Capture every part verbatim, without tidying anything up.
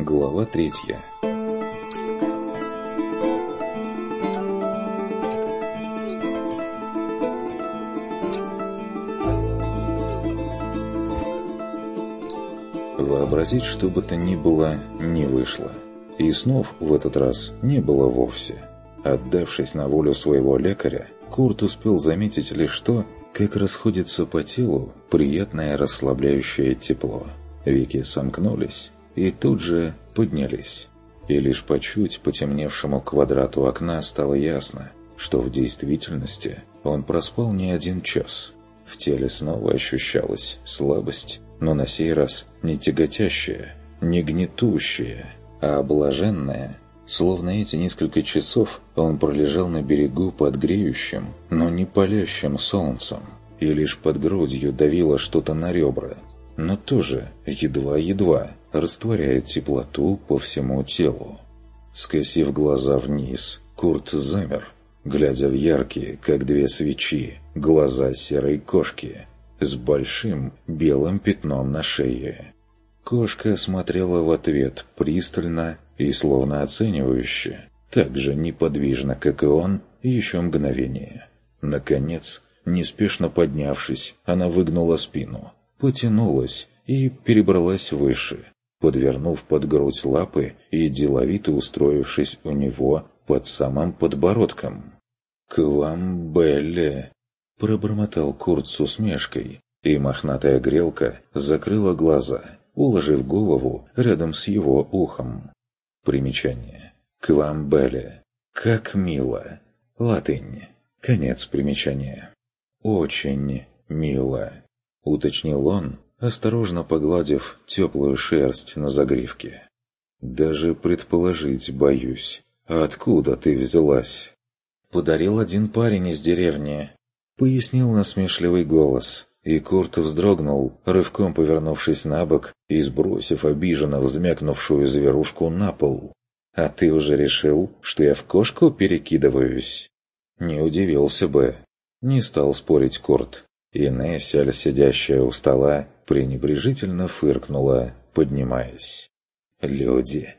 Глава третья. Вообразить, что бы то ни было, не вышло. И снов в этот раз не было вовсе. Отдавшись на волю своего лекаря, Курт успел заметить лишь то, как расходится по телу приятное расслабляющее тепло. Веки сомкнулись и тут же поднялись. И лишь по чуть потемневшему квадрату окна стало ясно, что в действительности он проспал не один час. В теле снова ощущалась слабость, но на сей раз не тяготящая, не гнетущая, а блаженная. Словно эти несколько часов он пролежал на берегу под греющим, но не палящим солнцем, и лишь под грудью давило что-то на ребра, но тоже едва-едва растворяет теплоту по всему телу. Скосив глаза вниз, Курт замер, глядя в яркие, как две свечи, глаза серой кошки с большим белым пятном на шее. Кошка смотрела в ответ пристально и словно оценивающе, так же неподвижно, как и он, еще мгновение. Наконец, неспешно поднявшись, она выгнула спину, потянулась и перебралась выше, подвернув под грудь лапы и деловито устроившись у него под самым подбородком. «К вам, Белли!» – пробормотал Курт с усмешкой, и мохнатая грелка закрыла глаза, уложив голову рядом с его ухом. Примечание. «К вам, Белли!» «Как мило!» Латынь. Конец примечания. «Очень мило!» – уточнил он, осторожно погладив теплую шерсть на загривке. «Даже предположить боюсь, откуда ты взялась?» «Подарил один парень из деревни», — пояснил насмешливый голос, и Курт вздрогнул, рывком повернувшись на бок и сбросив обиженно взмякнувшую зверушку на пол. «А ты уже решил, что я в кошку перекидываюсь?» Не удивился бы. Не стал спорить Курт. И Нессель, сидящая у стола, пренебрежительно фыркнула, поднимаясь. «Люди».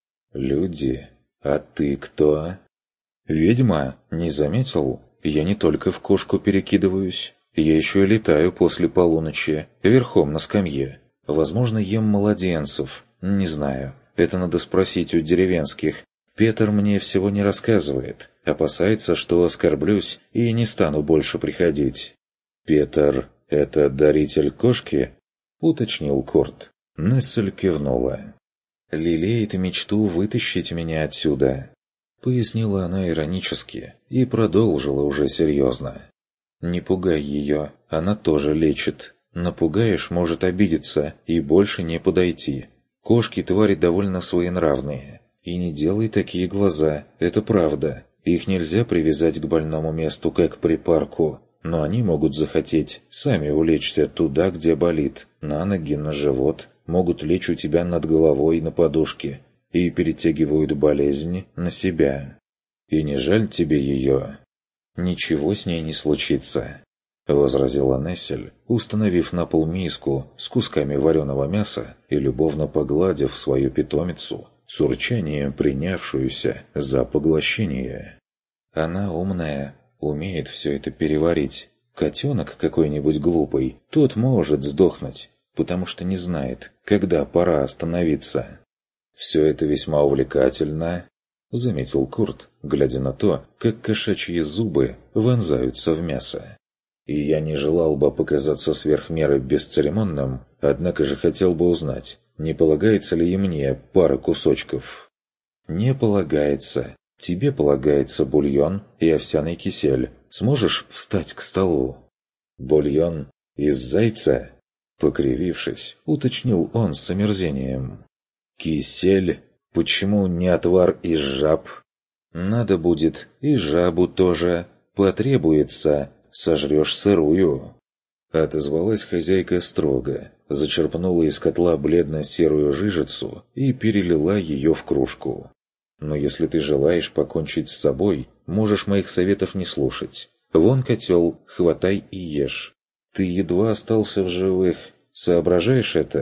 «Люди? А ты кто?» «Ведьма, не заметил? Я не только в кошку перекидываюсь. Я еще и летаю после полуночи, верхом на скамье. Возможно, ем младенцев. Не знаю. Это надо спросить у деревенских. Петр мне всего не рассказывает. Опасается, что оскорблюсь и не стану больше приходить». «Петр — это даритель кошки?» — уточнил Курт. Нессель кивнула. «Лелеет мечту вытащить меня отсюда», — пояснила она иронически и продолжила уже серьезно. «Не пугай ее, она тоже лечит. Напугаешь, может обидеться и больше не подойти. Кошки твари довольно своенравные. И не делай такие глаза, это правда. Их нельзя привязать к больному месту, как к припарку. Но они могут захотеть сами улечься туда, где болит, на ноги, на живот, могут лечь у тебя над головой на подушке и перетягивают болезнь на себя. И не жаль тебе ее?» «Ничего с ней не случится», — возразила Нессель, установив на пол миску с кусками вареного мяса и любовно погладив свою питомицу, с урчанием принявшуюся за поглощение. «Она умная, умеет все это переварить. Котенок какой-нибудь глупый, тот может сдохнуть, потому что не знает, когда пора остановиться». «Все это весьма увлекательно», — заметил Курт, глядя на то, как кошачьи зубы вонзаются в мясо. «И я не желал бы показаться сверх меры бесцеремонным, однако же хотел бы узнать, не полагается ли и мне пара кусочков?» «Не полагается. Тебе полагается бульон и овсяный кисель. Сможешь встать к столу?» «Бульон из зайца?» Покривившись, уточнил он с омерзением. «Кисель? Почему не отвар из жаб?» «Надо будет и жабу тоже. Потребуется. Сожрешь сырую». Отозвалась хозяйка строго, зачерпнула из котла бледно-серую жижицу и перелила ее в кружку. «Но если ты желаешь покончить с собой, можешь моих советов не слушать. Вон котел, хватай и ешь. Ты едва остался в живых. Соображаешь это?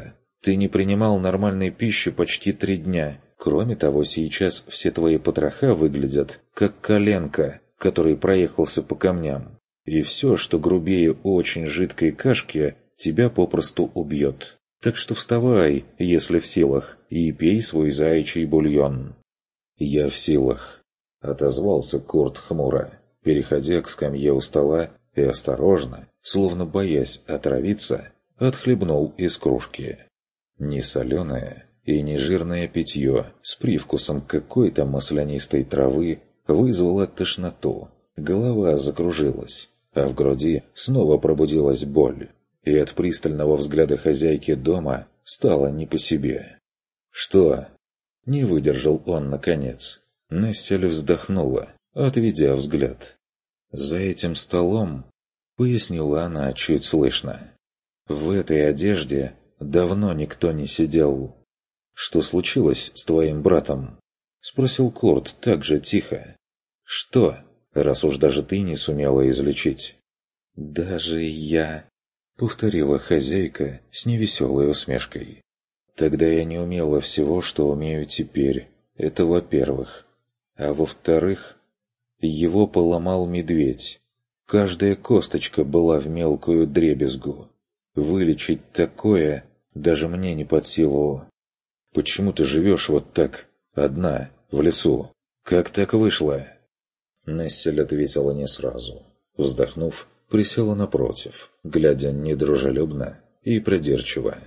Ты не принимал нормальной пищи почти три дня. Кроме того, сейчас все твои потроха выглядят как коленка, который проехался по камням. И все, что грубее очень жидкой кашки, тебя попросту убьет. Так что вставай, если в силах, и пей свой заячий бульон». «Я в силах», — отозвался Курт хмуро, переходя к скамье у стола и осторожно, словно боясь отравиться, отхлебнул из кружки. Не соленое и не жирное питье с привкусом какой-то маслянистой травы вызвало тошноту. Голова закружилась, а в груди снова пробудилась боль. И от пристального взгляда хозяйки дома стало не по себе. «Что?» — не выдержал он наконец. Нессель вздохнула, отведя взгляд. «За этим столом», — пояснила она чуть слышно, — «в этой одежде давно никто не сидел». «Что случилось с твоим братом?» — спросил Курт так же тихо. «Что, раз уж даже ты не сумела излечить?» «Даже я», — повторила хозяйка с невеселой усмешкой. «Тогда я не умела всего, что умею теперь. Это во-первых. А во-вторых, его поломал медведь. Каждая косточка была в мелкую дребезгу. Вылечить такое даже мне не под силу. Почему ты живешь вот так, одна, в лесу? Как так вышло?» Нессель ответила не сразу. Вздохнув, присела напротив, глядя недружелюбно и придирчиво.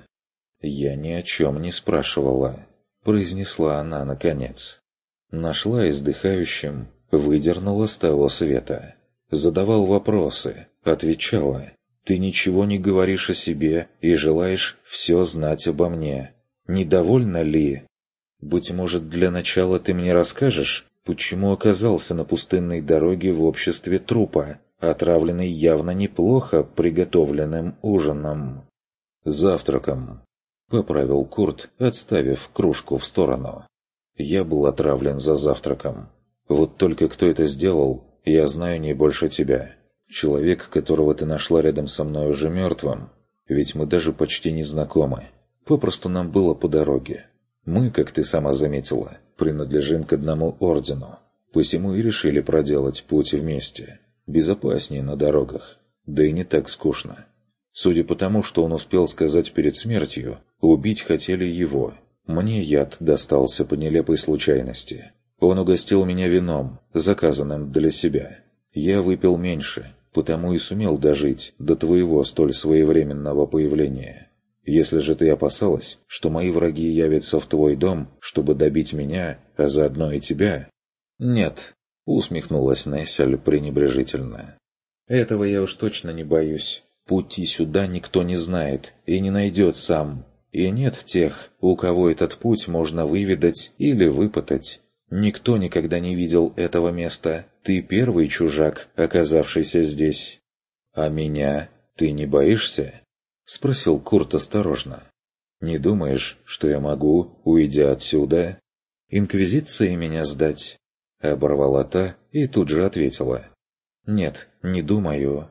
«Я ни о чем не спрашивала», — произнесла она наконец. Нашла издыхающим, выдернула с того света. Задавал вопросы, отвечала. «Ты ничего не говоришь о себе и желаешь все знать обо мне. Недовольна ли? Быть может, для начала ты мне расскажешь, почему оказался на пустынной дороге в обществе трупа, отравленный явно неплохо приготовленным ужином?» «Завтраком», — поправил Курт, отставив кружку в сторону. «Я был отравлен за завтраком. Вот только кто это сделал, я знаю не больше тебя. Человек, которого ты нашла рядом со мной уже мертвым, ведь мы даже почти не знакомы. Попросту нам было по дороге. Мы, как ты сама заметила, принадлежим к одному ордену, посему и решили проделать путь вместе. Безопаснее на дорогах, да и не так скучно. Судя по тому, что он успел сказать перед смертью, убить хотели его. Мне яд достался по нелепой случайности. Он угостил меня вином, заказанным для себя. Я выпил меньше, потому и сумел дожить до твоего столь своевременного появления. Если же ты опасалась, что мои враги явятся в твой дом, чтобы добить меня, а заодно и тебя...» «Нет», — усмехнулась Нессель пренебрежительно. «Этого я уж точно не боюсь. Пути сюда никто не знает и не найдет сам. И нет тех, у кого этот путь можно выведать или выпытать. Никто никогда не видел этого места. Ты первый чужак, оказавшийся здесь. А меня ты не боишься?» — спросил Курт осторожно. «Не думаешь, что я могу, уйдя отсюда, инквизиции меня сдать?» — оборвала та и тут же ответила. «Нет, не думаю.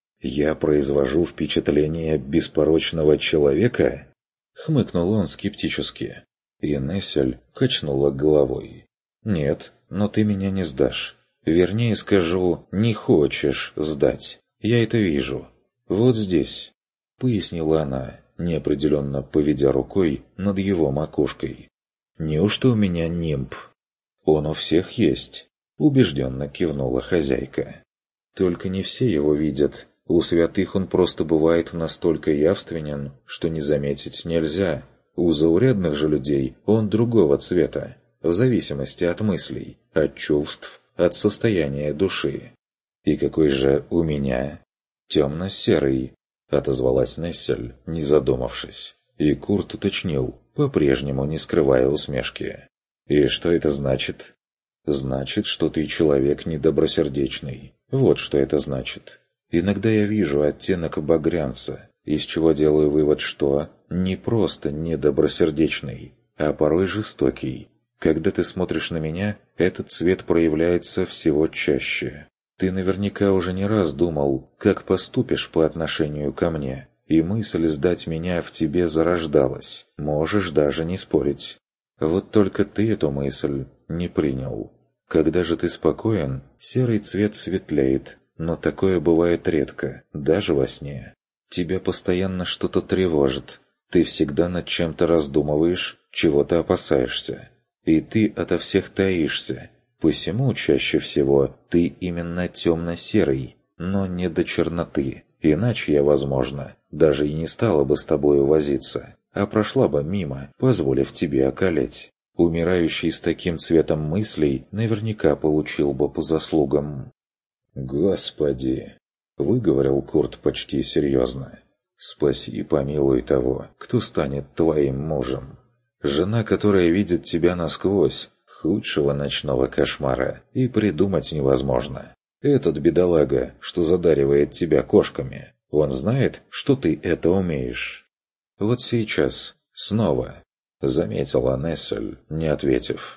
Я произвожу впечатление беспорочного человека?» — хмыкнул он скептически. И Нессель качнула головой. «Нет, но ты меня не сдашь. Вернее скажу, не хочешь сдать. Я это вижу. Вот здесь», — пояснила она, неопределенно поведя рукой над его макушкой. «Неужто у меня нимб?» «Он у всех есть», — убежденно кивнула хозяйка. «Только не все его видят. У святых он просто бывает настолько явственен, что не заметить нельзя. У заурядных же людей он другого цвета, в зависимости от мыслей, от чувств, от состояния души. И какой же у меня? Темно-серый», — отозвалась Нессель, не задумавшись. И Курт уточнил, по-прежнему не скрывая усмешки. «И что это значит?» «Значит, что ты человек недобросердечный. Вот что это значит. Иногда я вижу оттенок багрянца, из чего делаю вывод, что не просто недобросердечный, а порой жестокий. Когда ты смотришь на меня, этот цвет проявляется всего чаще. Ты наверняка уже не раз думал, как поступишь по отношению ко мне. и мысль сдать меня в тебе зарождалась, можешь даже не спорить. Вот только ты эту мысль не принял. Когда же ты спокоен, серый цвет светлеет, но такое бывает редко, даже во сне. Тебя постоянно что-то тревожит, ты всегда над чем-то раздумываешь, чего-то опасаешься. И ты ото всех таишься, посему чаще всего ты именно темно-серый, но не до черноты. Иначе я, возможно, даже и не стала бы с тобою возиться, а прошла бы мимо, позволив тебе околеть. Умирающий с таким цветом мыслей наверняка получил бы по заслугам. «Господи!» — выговорил Курт почти серьезно. «Спаси и помилуй того, кто станет твоим мужем. Жена, которая видит тебя насквозь, худшего ночного кошмара и придумать невозможно. Этот бедолага, что задаривает тебя кошками, он знает, что ты это умеешь. Вот сейчас, снова, заметила Нессель, не ответив.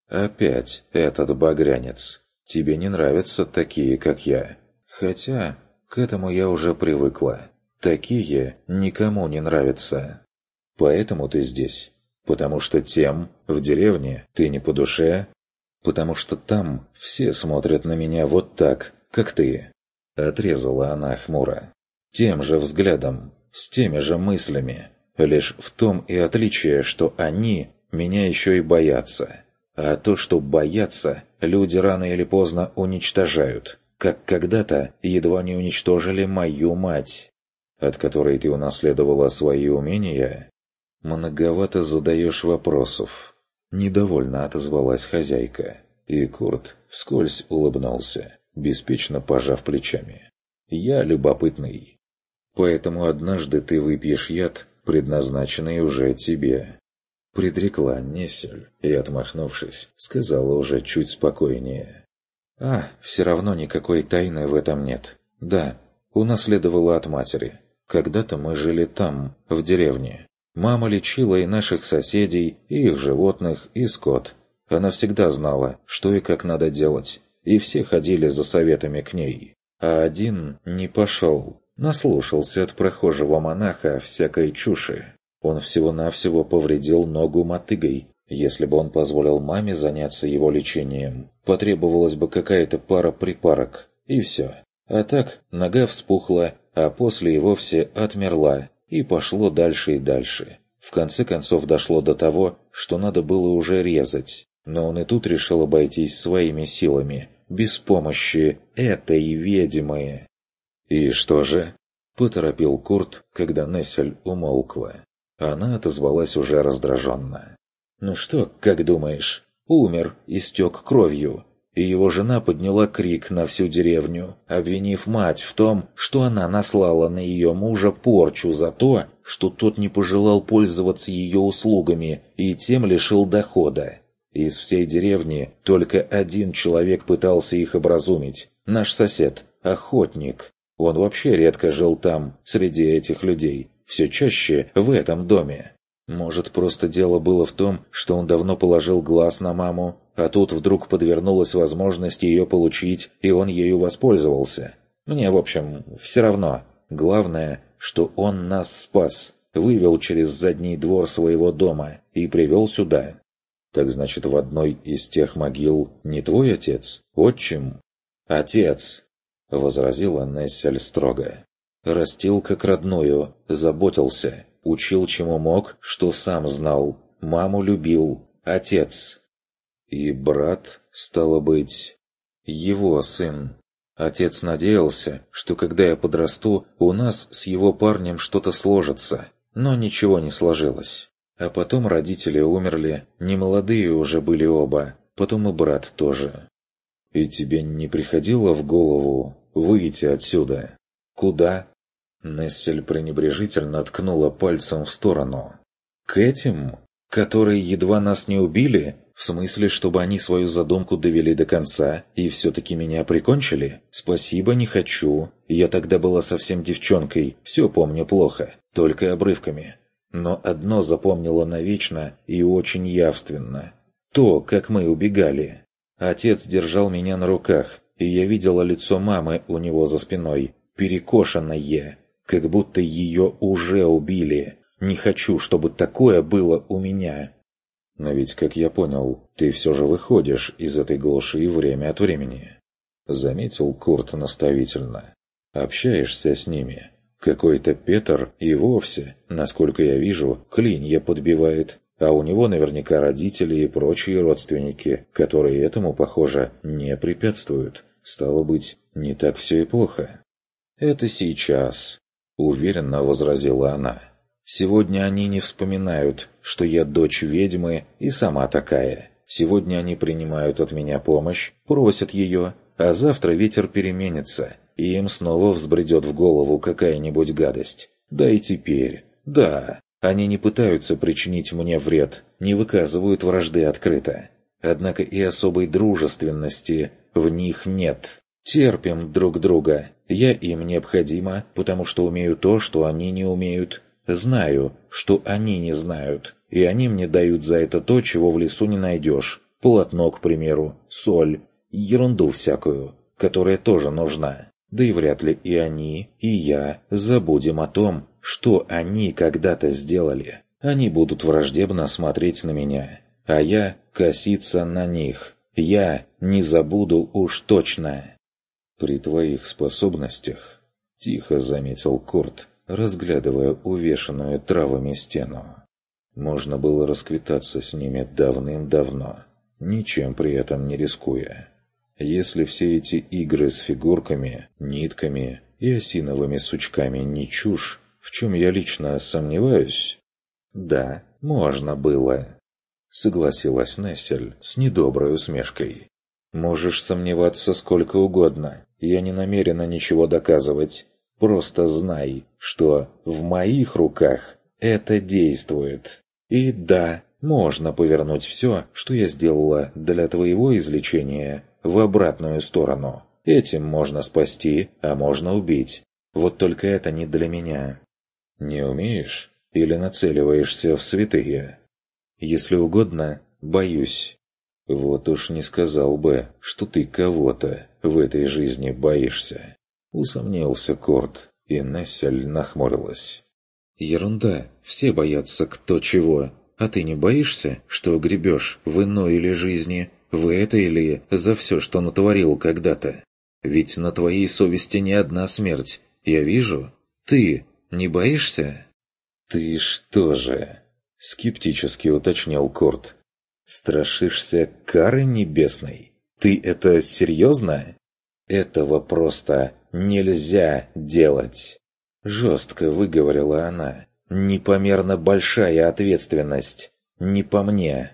Опять этот багрянец. Тебе не нравятся такие, как я. Хотя, к этому я уже привыкла. Такие никому не нравятся. Поэтому ты здесь. Потому что тем, в деревне, ты не по душе. Потому что там все смотрят на меня вот так, как ты. Отрезала она хмуро. Тем же взглядом, с теми же мыслями. Лишь в том и отличие, что они меня еще и боятся. А то, что боятся, люди рано или поздно уничтожают. Как когда-то едва не уничтожили мою мать, от которой ты унаследовала свои умения. Многовато задаешь вопросов. Недовольно отозвалась хозяйка. И Курт вскользь улыбнулся, беспечно пожав плечами. Я любопытный. Поэтому однажды ты выпьешь яд, предназначенный уже тебе. Предрекла Нессель и, отмахнувшись, сказала уже чуть спокойнее. А, все равно никакой тайны в этом нет. Да, унаследовала от матери. Когда-то мы жили там, в деревне. Мама лечила и наших соседей, и их животных, и скот. Она всегда знала, что и как надо делать, и все ходили за советами к ней. А один не пошел, наслушался от прохожего монаха всякой чуши. Он всего-навсего повредил ногу мотыгой. Если бы он позволил маме заняться его лечением, потребовалась бы какая-то пара припарок, и все. А так нога вспухла, а после и вовсе отмерла, и пошло дальше и дальше. В конце концов дошло до того, что надо было уже резать. Но он и тут решил обойтись своими силами, без помощи этой ведьмы. «И что же?» – поторопил Курт, когда Нессель умолкла. Она отозвалась уже раздраженно. «Ну что, как думаешь? Умер, истек кровью». И его жена подняла крик на всю деревню, обвинив мать в том, что она наслала на ее мужа порчу за то, что тот не пожелал пользоваться ее услугами и тем лишил дохода. Из всей деревни только один человек пытался их образумить – наш сосед, охотник. Он вообще редко жил там, среди этих людей, все чаще в этом доме. Может, просто дело было в том, что он давно положил глаз на маму, а тут вдруг подвернулась возможность ее получить, и он ею воспользовался. Мне, в общем, все равно. Главное, что он нас спас, вывел через задний двор своего дома и привел сюда. Так значит, в одной из тех могил не твой отец, отчим? Отец, — возразила Нессель строго. Растил как родную, заботился, учил чему мог, что сам знал, маму любил, отец. И брат, стало быть, его сын. Отец надеялся, что когда я подрасту, у нас с его парнем что-то сложится, но ничего не сложилось. А потом родители умерли, немолодые уже были оба, потом и брат тоже. И тебе не приходило в голову выйти отсюда? Куда? Нессель пренебрежительно ткнула пальцем в сторону. К этим, которые едва нас не убили? В смысле, чтобы они свою задумку довели до конца и все-таки меня прикончили? Спасибо, не хочу. Я тогда была совсем девчонкой, все помню плохо, только обрывками. Но одно запомнила навечно и очень явственно. То, как мы убегали. Отец держал меня на руках, и я видела лицо мамы у него за спиной, перекошенное. как будто ее уже убили. Не хочу, чтобы такое было у меня. Но ведь, как я понял, ты все же выходишь из этой глуши время от времени. Заметил Курт наставительно. Общаешься с ними. Какой-то Петр и вовсе, насколько я вижу, клинья подбивает. А у него наверняка родители и прочие родственники, которые этому, похоже, не препятствуют. Стало быть, не так все и плохо. «Это сейчас», — уверенно возразила она. «Сегодня они не вспоминают, что я дочь ведьмы и сама такая. Сегодня они принимают от меня помощь, просят ее, а завтра ветер переменится, и им снова взбредет в голову какая-нибудь гадость. Да и теперь, да, они не пытаются причинить мне вред, не выказывают вражды открыто. Однако и особой дружественности в них нет. Терпим друг друга. Я им необходима, потому что умею то, что они не умеют. Знаю, что они не знают, и они мне дают за это то, чего в лесу не найдешь. Полотно, к примеру, соль, ерунду всякую, которая тоже нужна. Да и вряд ли и они, и я забудем о том, что они когда-то сделали. Они будут враждебно смотреть на меня, а я коситься на них. Я не забуду уж точно. «При твоих способностях», — тихо заметил Курт, разглядывая увешанную травами стену, «можно было расквитаться с ними давным-давно, ничем при этом не рискуя. Если все эти игры с фигурками, нитками и осиновыми сучками не чушь, в чем я лично сомневаюсь...» «Да, можно было», — согласилась Нессель с недоброй усмешкой. «Можешь сомневаться сколько угодно. Я не намерена ничего доказывать. Просто знай, что в моих руках это действует. И да, можно повернуть все, что я сделала для твоего излечения, в обратную сторону. Этим можно спасти, а можно убить. Вот только это не для меня». «Не умеешь? Или нацеливаешься в святые?» «Если угодно, боюсь». «Вот уж не сказал бы, что ты кого-то в этой жизни боишься», — усомнился Курт, и Нессель нахмурилась. «Ерунда, все боятся кто чего. А ты не боишься, что гребешь в иной или жизни, в этой или за все, что натворил когда-то? Ведь на твоей совести не одна смерть, я вижу. Ты не боишься?» «Ты что же?» — скептически уточнил Курт. «Страшишься кары небесной? Ты это серьезно?» «Этого просто нельзя делать!» Жестко выговорила она. «Непомерно большая ответственность. Не по мне».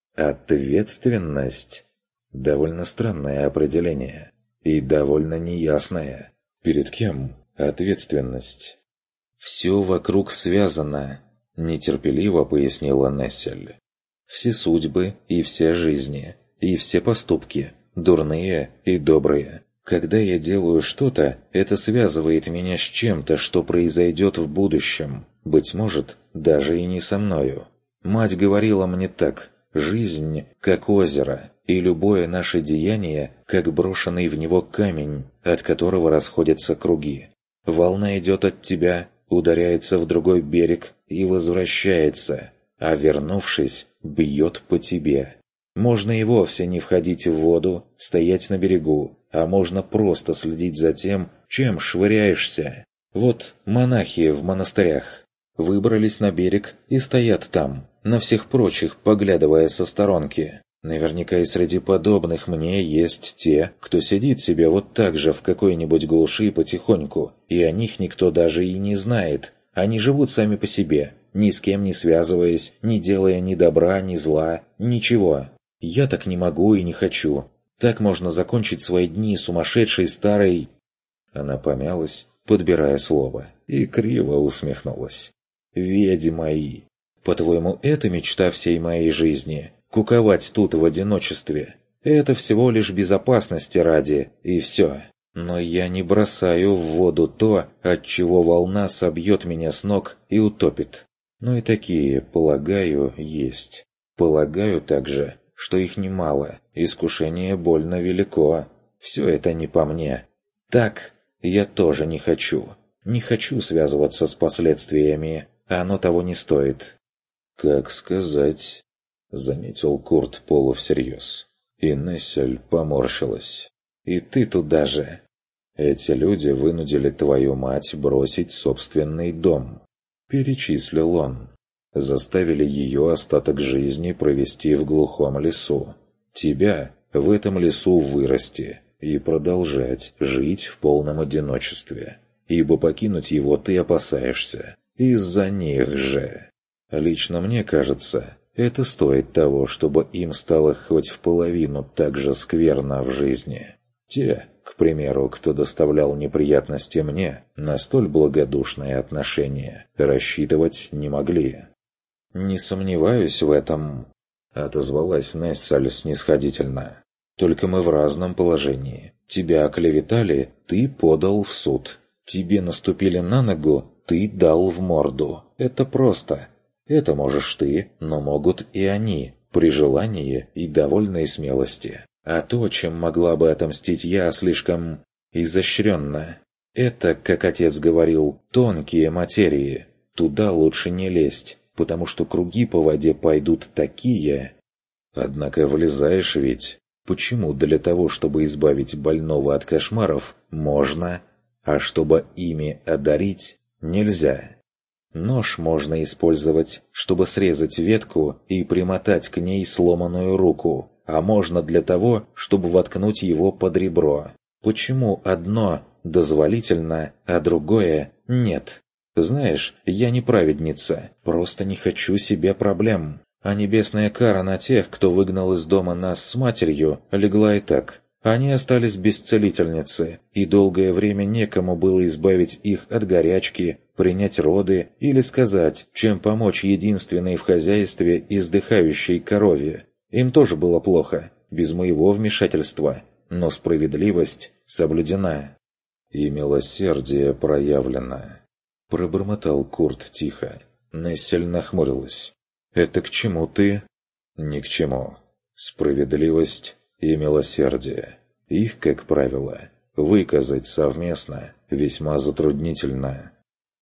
«Ответственность?» Довольно странное определение. И довольно неясное. Перед кем ответственность? «Все вокруг связано», — нетерпеливо пояснила Нессель. «Все судьбы и все жизни, и все поступки, дурные и добрые. Когда я делаю что-то, это связывает меня с чем-то, что произойдет в будущем, быть может, даже и не со мною. Мать говорила мне так: жизнь как озеро, и любое наше деяние как брошенный в него камень, от которого расходятся круги. Волна идет от тебя, ударяется в другой берег и возвращается, а вернувшись, бьет по тебе. Можно и вовсе не входить в воду, стоять на берегу, а можно просто следить за тем, чем швыряешься. Вот монахи в монастырях выбрались на берег и стоят там, на всех прочих поглядывая со сторонки. Наверняка и среди подобных мне есть те, кто сидит себе вот так же в какой-нибудь глуши потихоньку, и о них никто даже и не знает. Они живут сами по себе, ни с кем не связываясь, не делая ни добра, ни зла, ничего. Я так не могу и не хочу. Так можно закончить свои дни сумасшедшей старой...» Она помялась, подбирая слово, и криво усмехнулась. «Ведьмой! По-твоему, это мечта всей моей жизни? Куковать тут в одиночестве? Это всего лишь безопасности ради, и все. Но я не бросаю в воду то, от чего волна собьет меня с ног и утопит. Ну и такие, полагаю, есть. Полагаю также, что их немало, искушение больно велико. Все это не по мне. Так я тоже не хочу. Не хочу связываться с последствиями, оно того не стоит». «Как сказать», — заметил Курт полувсерьез. И Нессель поморщилась. «И ты туда же». «Эти люди вынудили твою мать бросить собственный дом», — перечислил он. «Заставили ее остаток жизни провести в глухом лесу. Тебя в этом лесу вырасти и продолжать жить в полном одиночестве, ибо покинуть его ты опасаешься. Из-за них же. Лично мне кажется, это стоит того, чтобы им стало хоть в половину так же скверно в жизни. Те, к примеру, кто доставлял неприятности мне, на столь благодушное отношение рассчитывать не могли». «Не сомневаюсь в этом», — отозвалась Нессель снисходительно. «Только мы в разном положении. Тебя оклеветали, ты подал в суд. Тебе наступили на ногу, ты дал в морду. Это просто. Это можешь ты, но могут и они, при желании и довольной смелости. А то, чем могла бы отомстить я, слишком изощренно. Это, как отец говорил, тонкие материи. Туда лучше не лезть, потому что круги по воде пойдут такие. Однако влезаешь ведь. Почему для того, чтобы избавить больного от кошмаров, можно, а чтобы ими одарить, нельзя? Нож можно использовать, чтобы срезать ветку и примотать к ней сломанную руку, а можно для того, чтобы воткнуть его под ребро. Почему одно дозволительно, а другое нет? Знаешь, я не праведница, просто не хочу себе проблем. А небесная кара на тех, кто выгнал из дома нас с матерью, легла и так. Они остались без целительницы, и долгое время некому было избавить их от горячки, принять роды или сказать, чем помочь единственной в хозяйстве издыхающей корове. Им тоже было плохо, без моего вмешательства, но справедливость соблюдена. «И милосердие проявлено», — пробормотал Курт тихо. Нессель нахмурилась. «Это к чему ты?» «Ни к чему. Справедливость и милосердие. Их, как правило, выказать совместно весьма затруднительно».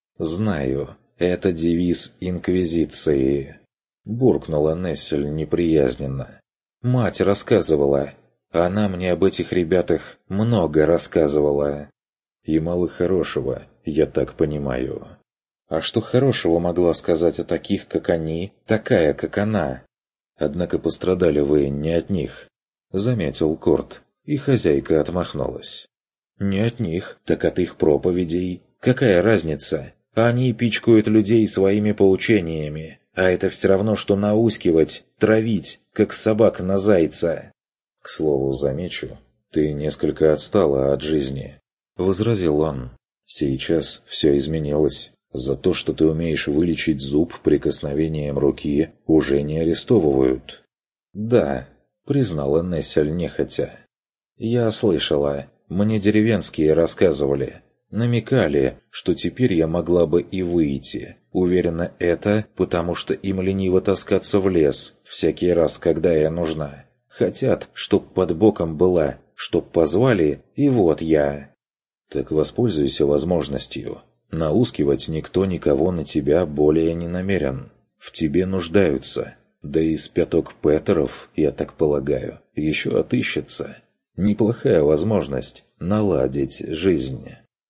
«Знаю, это девиз Инквизиции», — буркнула Нессель неприязненно. «Мать рассказывала. Она мне об этих ребятах много рассказывала». «И мало хорошего, я так понимаю». «А что хорошего могла сказать о таких, как они, такая, как она?» «Однако пострадали вы не от них», — заметил Курт, и хозяйка отмахнулась. «Не от них, так от их проповедей. Какая разница? Они пичкают людей своими поучениями, а это все равно, что наускивать, травить, как собак на зайца». «К слову, замечу, ты несколько отстала от жизни», — возразил он. «Сейчас все изменилось. За то, что ты умеешь вылечить зуб прикосновением руки, уже не арестовывают». «Да», — признала Нессель нехотя. «Я слышала. Мне деревенские рассказывали. Намекали, что теперь я могла бы и выйти. Уверена, это потому, что им лениво таскаться в лес всякий раз, когда я нужна. Хотят, чтоб под боком была, чтоб позвали, и вот я». «Так воспользуйся возможностью. Наускивать никто никого на тебя более не намерен. В тебе нуждаются. Да и с пяток Петеров, я так полагаю, еще отыщется. Неплохая возможность наладить жизнь».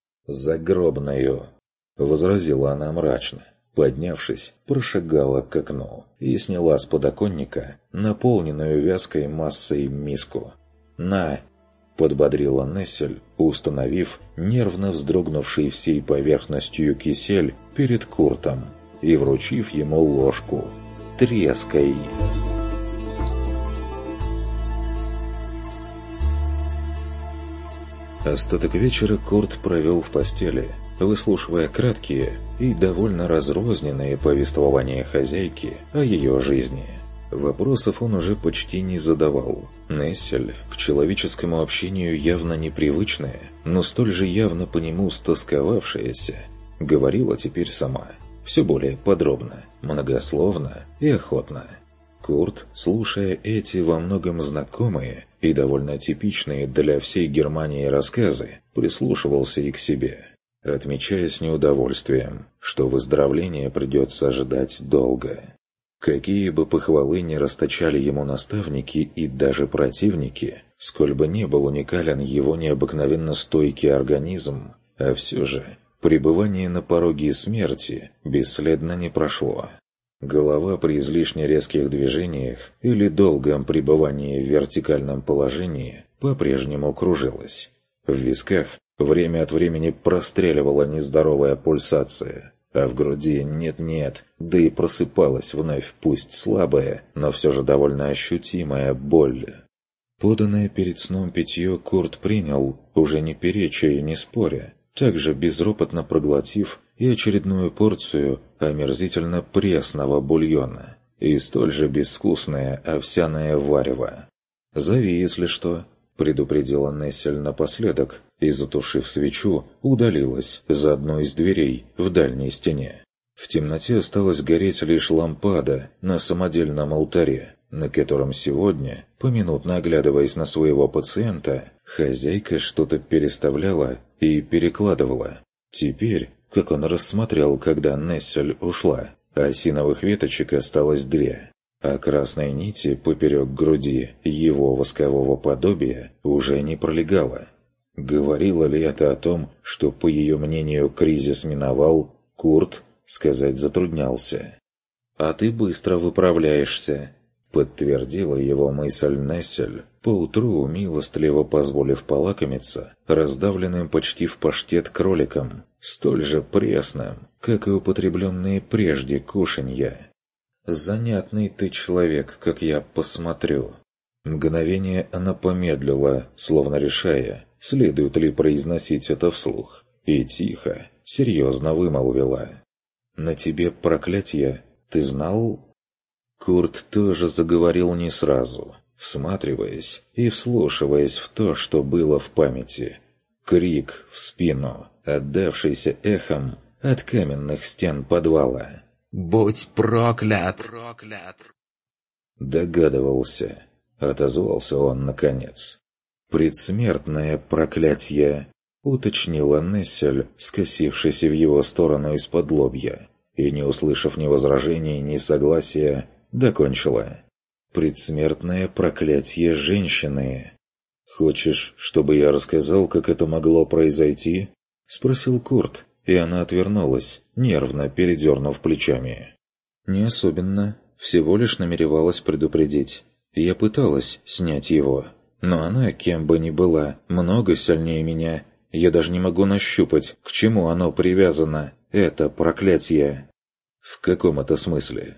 «Загробную», — возразила она мрачно. Поднявшись, прошагала к окну и сняла с подоконника наполненную вязкой массой миску. «На!» — подбодрила Нессель, установив нервно вздрогнувший всей поверхностью кисель перед Куртом и вручив ему ложку. «Трескай!» Остаток вечера Курт провел в постели, выслушивая краткие и довольно разрозненные повествования хозяйки о ее жизни. Вопросов он уже почти не задавал. Нессель, к человеческому общению явно непривычная, но столь же явно по нему стосковавшаяся, говорила теперь сама, все более подробно, многословно и охотно. Курт, слушая эти во многом знакомые и довольно типичные для всей Германии рассказы, прислушивался и к себе. отмечая с неудовольствием, что выздоровление придется ожидать долго. Какие бы похвалы ни расточали ему наставники и даже противники, сколь бы ни был уникален его необыкновенно стойкий организм, а все же пребывание на пороге смерти бесследно не прошло. Голова при излишне резких движениях или долгом пребывании в вертикальном положении по-прежнему кружилась. В висках время от времени простреливала нездоровая пульсация, а в груди нет-нет, да и просыпалась вновь пусть слабая, но все же довольно ощутимая боль. Поданное перед сном питье Курт принял, уже не переча и не споря, также безропотно проглотив и очередную порцию омерзительно пресного бульона и столь же безвкусное овсяное варево. «Зови, если что», — предупредила Нессель напоследок, и, затушив свечу, удалилась за одну из дверей в дальней стене. В темноте осталась гореть лишь лампада на самодельном алтаре, на котором сегодня, поминутно оглядываясь на своего пациента, хозяйка что-то переставляла и перекладывала. Теперь, как он рассмотрел, когда Нессель ушла, осиновых веточек осталось две, а красной нити поперек груди его воскового подобия уже не пролегало. Говорило ли это о том, что, по ее мнению, кризис миновал, Курт сказать затруднялся. «А ты быстро выправляешься», — подтвердила его мысль Нессель, поутру милостливо позволив полакомиться раздавленным почти в паштет кроликом, столь же пресным, как и употребленные прежде кушанья. «Занятный ты человек, как я посмотрю». Мгновение она помедлила, словно решая, следует ли произносить это вслух, и тихо, серьезно вымолвила: «На тебе проклятие, ты знал?» Курт тоже заговорил не сразу, всматриваясь и вслушиваясь в то, что было в памяти. Крик в спину, отдавшийся эхом от каменных стен подвала. «Будь проклят!» проклят!» Догадывался, отозвался он наконец. «Предсмертное проклятие», — уточнила Нессель, скосившись в его сторону из-под лобья, и, не услышав ни возражений, ни согласия, докончила. «Предсмертное проклятие женщины». «Хочешь, чтобы я рассказал, как это могло произойти?» — спросил Курт, и она отвернулась, нервно передернув плечами. «Не особенно. Всего лишь намеревалась предупредить. Я пыталась снять его. Но она, кем бы ни была, много сильнее меня. Я даже не могу нащупать, к чему оно привязано, это проклятие». «В каком это смысле?»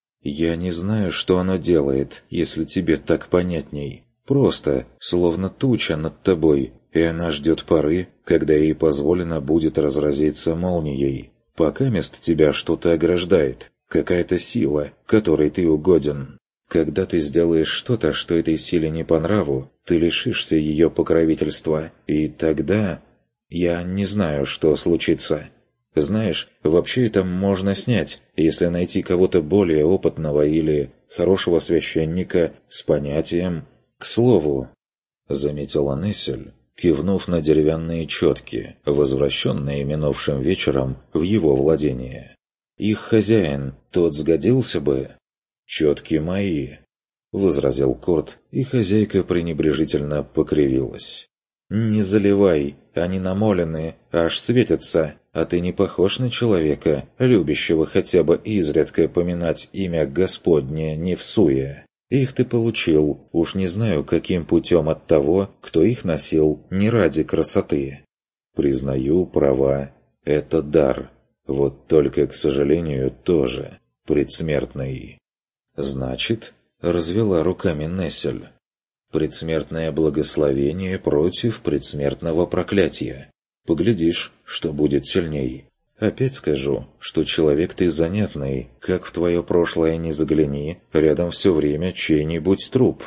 «Я не знаю, что оно делает, если тебе так понятней. Просто, словно туча над тобой, и она ждет поры, когда ей позволено будет разразиться молнией. Пока мест тебя что-то ограждает, какая-то сила, которой ты угоден. Когда ты сделаешь что-то, что этой силе не по нраву, ты лишишься ее покровительства, и тогда... Я не знаю, что случится. Знаешь, вообще это можно снять, если найти кого-то более опытного или хорошего священника с понятием. К слову, заметила Нессель, кивнув на деревянные четки, возвращенные минувшим вечером в его владение. «Их хозяин, тот сгодился бы?» «Четки мои», — возразил Курт, и хозяйка пренебрежительно покривилась. «Не заливай, они намолены, аж светятся, а ты не похож на человека, любящего хотя бы изредка поминать имя Господне не всуя. Их ты получил, уж не знаю каким путем от того, кто их носил не ради красоты. Признаю, права, это дар, вот только, к сожалению, тоже предсмертный». «Значит», — развела руками Нессель, «предсмертное благословение против предсмертного проклятия. Поглядишь, что будет сильней. Опять скажу, что человек ты занятный, как в твое прошлое не загляни, рядом все время чей-нибудь труп».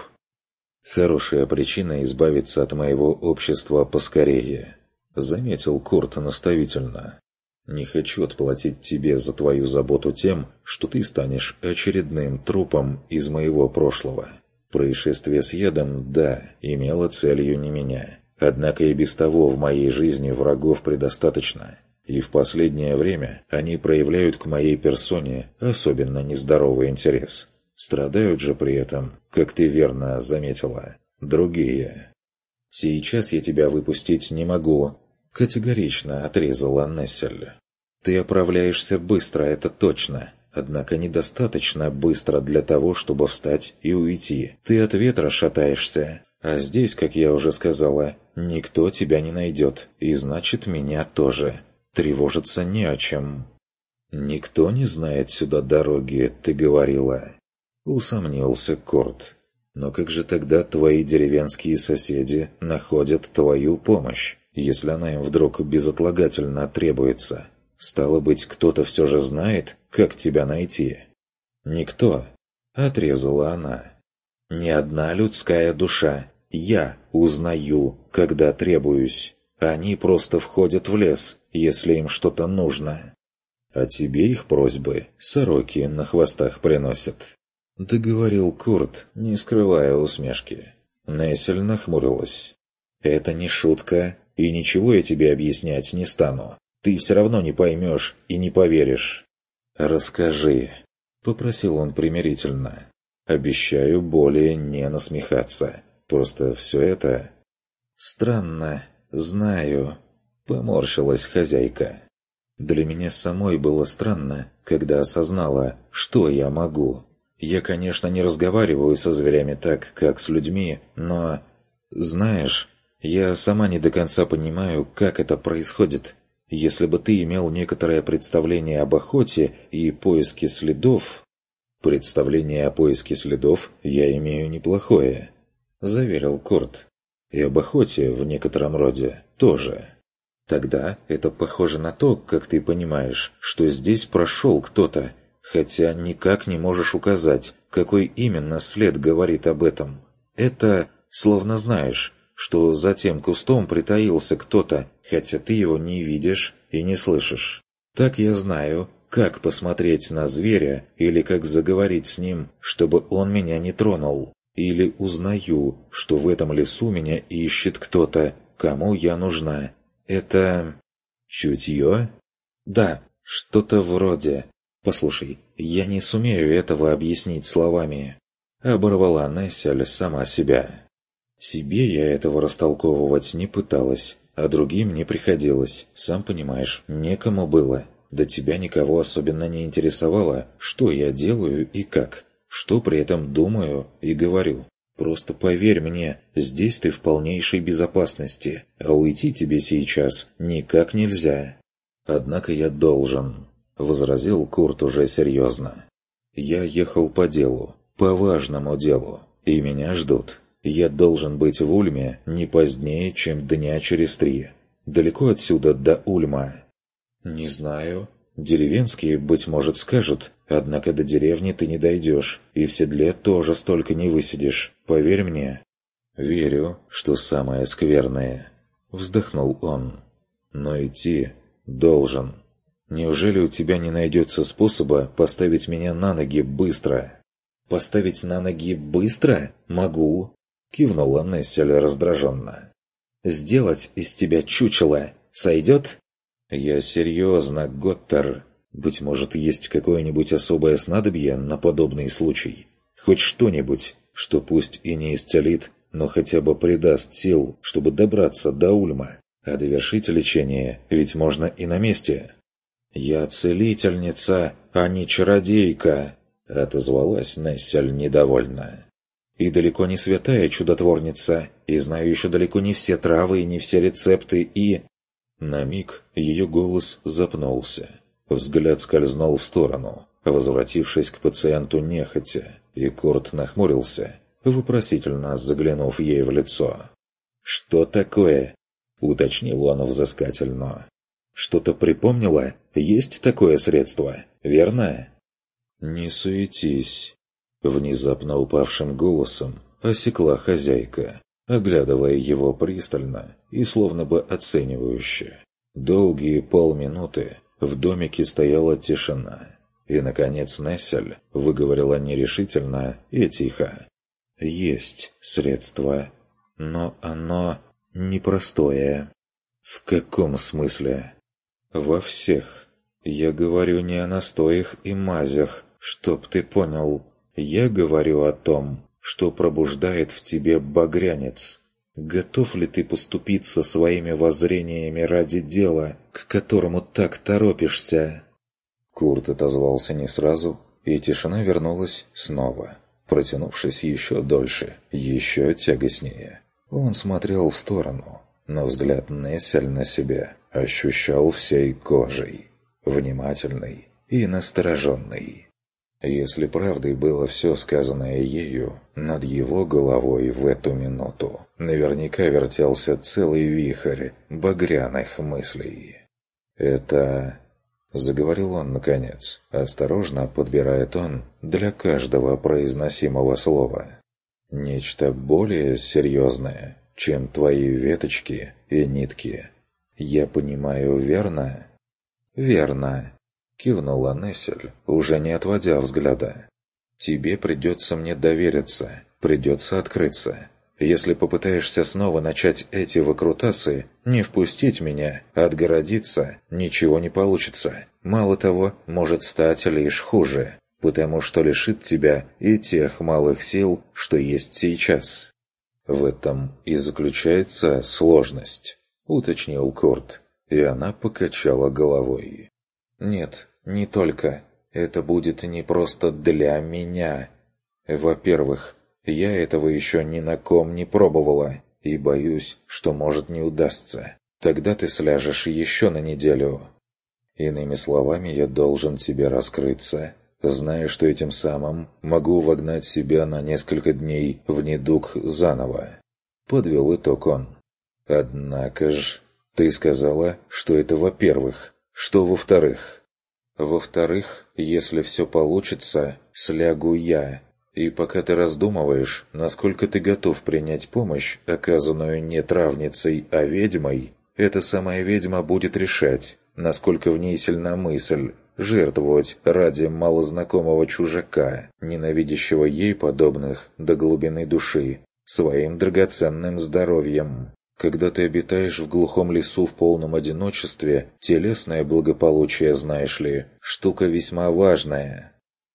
«Хорошая причина избавиться от моего общества поскорее», — заметил Курт наставительно. «Не хочу отплатить тебе за твою заботу тем, что ты станешь очередным трупом из моего прошлого. Происшествие с ядом, да, имело целью не меня. Однако и без того в моей жизни врагов предостаточно. И в последнее время они проявляют к моей персоне особенно нездоровый интерес. Страдают же при этом, как ты верно заметила, другие. «Сейчас я тебя выпустить не могу», — категорично отрезала Нессель. «Ты оправляешься быстро, это точно, однако недостаточно быстро для того, чтобы встать и уйти. Ты от ветра шатаешься, а здесь, как я уже сказала, никто тебя не найдет, и значит меня тоже. Тревожиться не о чем». «Никто не знает сюда дороги, ты говорила», — усомнился Курт. «Но как же тогда твои деревенские соседи находят твою помощь, если она им вдруг безотлагательно требуется? Стало быть, кто-то все же знает, как тебя найти?» «Никто», — отрезала она. «Ни одна людская душа. Я узнаю, когда требуюсь. Они просто входят в лес, если им что-то нужно. А тебе их просьбы сороки на хвостах приносят», — договорил Курт, не скрывая усмешки. Нессель нахмурилась. «Это не шутка, и ничего я тебе объяснять не стану. Ты все равно не поймешь и не поверишь». «Расскажи», — попросил он примирительно. «Обещаю более не насмехаться. Просто все это...» «Странно, знаю», — поморщилась хозяйка. «Для меня самой было странно, когда осознала, что я могу. Я, конечно, не разговариваю со зверями так, как с людьми, но... Знаешь, я сама не до конца понимаю, как это происходит. Если бы ты имел некоторое представление об охоте и поиске следов...» «Представление о поиске следов я имею неплохое», — заверил Курт. «И об охоте в некотором роде тоже. Тогда это похоже на то, как ты понимаешь, что здесь прошел кто-то, хотя никак не можешь указать, какой именно след говорит об этом. Это словно знаешь, что за тем кустом притаился кто-то, хотя ты его не видишь и не слышишь. Так я знаю, как посмотреть на зверя или как заговорить с ним, чтобы он меня не тронул. Или узнаю, что в этом лесу меня ищет кто-то, кому я нужна. Это... чутье? Да, что-то вроде. Послушай, я не сумею этого объяснить словами». Оборвала Нессель сама себя. Себе я этого растолковывать не пыталась, а другим не приходилось. Сам понимаешь, некому было. До тебя никого особенно не интересовало, что я делаю и как, что при этом думаю и говорю. Просто поверь мне, здесь ты в полнейшей безопасности, а уйти тебе сейчас никак нельзя. Однако я должен, — возразил Курт уже серьезно. Я ехал по делу, по важному делу, и меня ждут. Я должен быть в Ульме не позднее, чем дня через три. Далеко отсюда до Ульма? Не знаю. Деревенские, быть может, скажут, однако до деревни ты не дойдешь, и в седле тоже столько не высидишь, поверь мне. Верю, что самое скверное, вздохнул он. Но идти должен. Неужели у тебя не найдется способа поставить меня на ноги быстро? Поставить на ноги быстро? Могу, кивнула Нессель раздраженно. Сделать из тебя чучело сойдет? «Я серьезно, Готтер. Быть может, есть какое-нибудь особое снадобье на подобный случай? Хоть что-нибудь, что пусть и не исцелит, но хотя бы придаст сил, чтобы добраться до Ульма. А довершить лечение ведь можно и на месте». «Я целительница, а не чародейка», — отозвалась Нессель недовольно. «И далеко не святая чудотворница, и знаю еще далеко не все травы и не все рецепты, и...» На миг ее голос запнулся. Взгляд скользнул в сторону, возвратившись к пациенту нехотя, и Курт нахмурился, вопросительно заглянув ей в лицо. «Что такое?» — уточнил он взыскательно. «Что-то припомнила? Есть такое средство, верно?» «Не суетись», — внезапно упавшим голосом осекла хозяйка, оглядывая его пристально и словно бы оценивающе. Долгие полминуты в домике стояла тишина, и, наконец, Нессель выговорила нерешительно и тихо. «Есть средство, но оно непростое». «В каком смысле?» Во всех. Я говорю не о настоях и мазях, чтоб ты понял. Я говорю о том, что пробуждает в тебе багрянец. Готов ли ты поступиться своими воззрениями ради дела, к которому так торопишься?» Курт отозвался не сразу, и тишина вернулась снова, протянувшись еще дольше, еще тягостнее. Он смотрел в сторону, но взгляд Нессель на себя ощущал всей кожей, внимательный и настороженный. Если правдой было все сказанное ею, над его головой в эту минуту наверняка вертелся целый вихрь багряных мыслей. «Это...» — заговорил он наконец, осторожно подбирая тон для каждого произносимого слова. «Нечто более серьезное, чем твои веточки и нитки. Я понимаю, верно?» «Верно», — кивнула Нессель, уже не отводя взгляда. «Тебе придется мне довериться, придется открыться. Если попытаешься снова начать эти выкрутасы, не впустить меня, отгородиться, ничего не получится. Мало того, может стать лишь хуже, потому что лишит тебя и тех малых сил, что есть сейчас». «В этом и заключается сложность», — уточнил Курт, и она покачала головой. «Нет, не только. Это будет не просто для меня. Во-первых, я этого еще ни на ком не пробовала, и боюсь, что может не удастся. Тогда ты сляжешь еще на неделю. Иными словами, я должен тебе раскрыться, зная, что этим самым могу вогнать себя на несколько дней в недуг заново». Подвел итог он. «Однако ж, ты сказала, что это во-первых. Что во-вторых?» «Во-вторых, если все получится, слягу я. И пока ты раздумываешь, насколько ты готов принять помощь, оказанную не травницей, а ведьмой, эта самая ведьма будет решать, насколько в ней сильна мысль жертвовать ради малознакомого чужака, ненавидящего ей подобных до глубины души, своим драгоценным здоровьем. Когда ты обитаешь в глухом лесу в полном одиночестве, телесное благополучие, знаешь ли, штука весьма важная.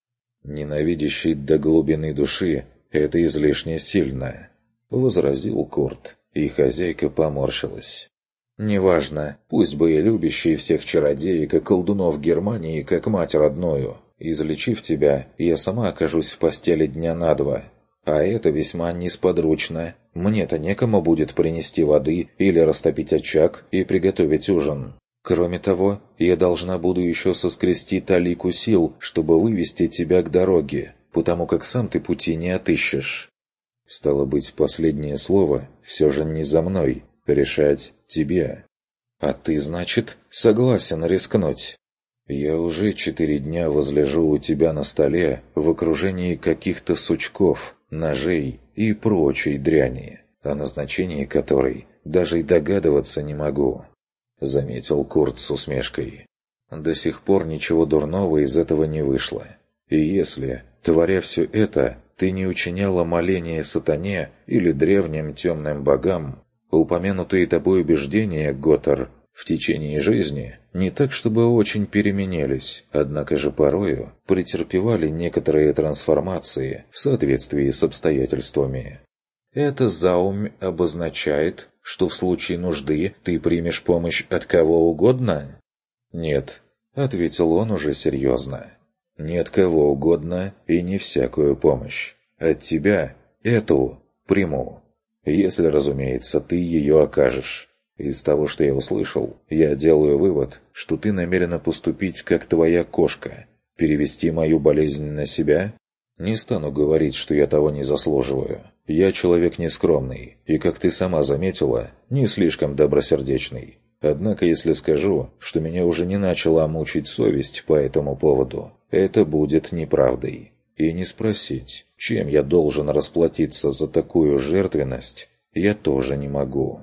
Ненавидящий до глубины души – это излишне сильно», – возразил Курт, и хозяйка поморщилась. «Неважно, пусть бы и любящий всех чародеек и колдунов Германии, как мать родную. Излечив тебя, я сама окажусь в постели дня на два. А это весьма несподручно. Мне-то некому будет принести воды или растопить очаг и приготовить ужин. Кроме того, я должна буду еще соскрести талику сил, чтобы вывести тебя к дороге, потому как сам ты пути не отыщешь. Стало быть, последнее слово все же не за мной, решать тебе. А ты, значит, согласен рискнуть? Я уже четыре дня возлежу у тебя на столе в окружении каких-то сучков, ножей и прочей дряни, о назначении которой даже и догадываться не могу», — заметил Курт с усмешкой. «До сих пор ничего дурного из этого не вышло. И если, творя все это, ты не учиняла моление сатане или древним темным богам, упомянутые тобой убеждения, Готтер, в течение жизни не так чтобы очень переменились, однако же порою претерпевали некоторые трансформации в соответствии с обстоятельствами. Это заумь обозначает, что в случае нужды ты примешь помощь от кого угодно?» «Нет», — ответил он уже серьезно. «Не от кого угодно и не всякую помощь. От тебя эту приму. Если, разумеется, ты ее окажешь. Из того, что я услышал, я делаю вывод, что ты намерена поступить как твоя кошка, перевести мою болезнь на себя. Не стану говорить, что я того не заслуживаю. Я человек нескромный, и, как ты сама заметила, не слишком добросердечный. Однако, если скажу, что меня уже не начала мучить совесть по этому поводу, это будет неправдой. И не спросить, чем я должен расплатиться за такую жертвенность, я тоже не могу».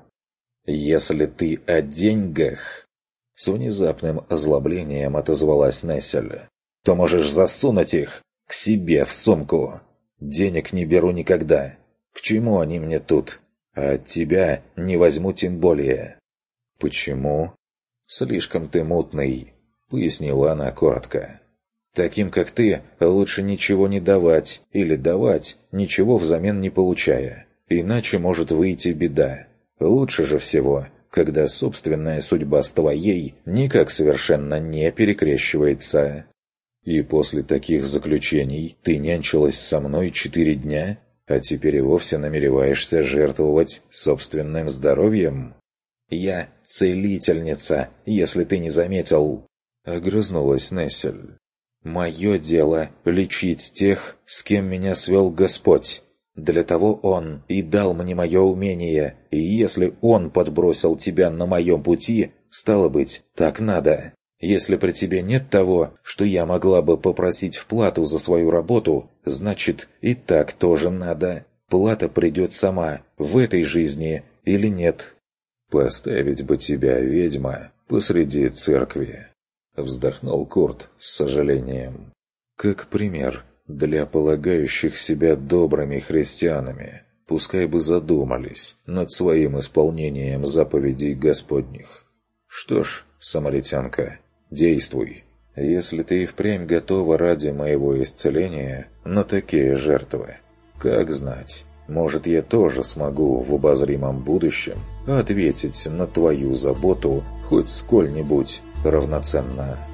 «Если ты о деньгах», — с внезапным озлоблением отозвалась Нессель, — «то можешь засунуть их к себе в сумку. Денег не беру никогда. К чему они мне тут? А от тебя не возьму тем более». «Почему?» — «Слишком ты мутный», — пояснила она коротко. «Таким, как ты, лучше ничего не давать, или давать, ничего взамен не получая. Иначе может выйти беда. Лучше же всего, когда собственная судьба с твоей никак совершенно не перекрещивается. И после таких заключений ты нянчилась со мной четыре дня, а теперь и вовсе намереваешься жертвовать собственным здоровьем?» «Я целительница, если ты не заметил», — огрызнулась Нессель. «Мое дело — лечить тех, с кем меня свел Господь. Для того Он и дал мне мое умение, и если Он подбросил тебя на моем пути, стало быть, так надо. Если при тебе нет того, что я могла бы попросить в плату за свою работу, значит, и так тоже надо. Плата придет сама, в этой жизни или нет». «Поставить бы тебя, ведьма, посреди церкви», — вздохнул Курт с сожалением. «Как пример для полагающих себя добрыми христианами, пускай бы задумались над своим исполнением заповедей Господних. Что ж, самаритянка, действуй, если ты и впрямь готова ради моего исцеления на такие жертвы. Как знать, может, я тоже смогу в обозримом будущем ответить на твою заботу хоть сколь-нибудь равноценно».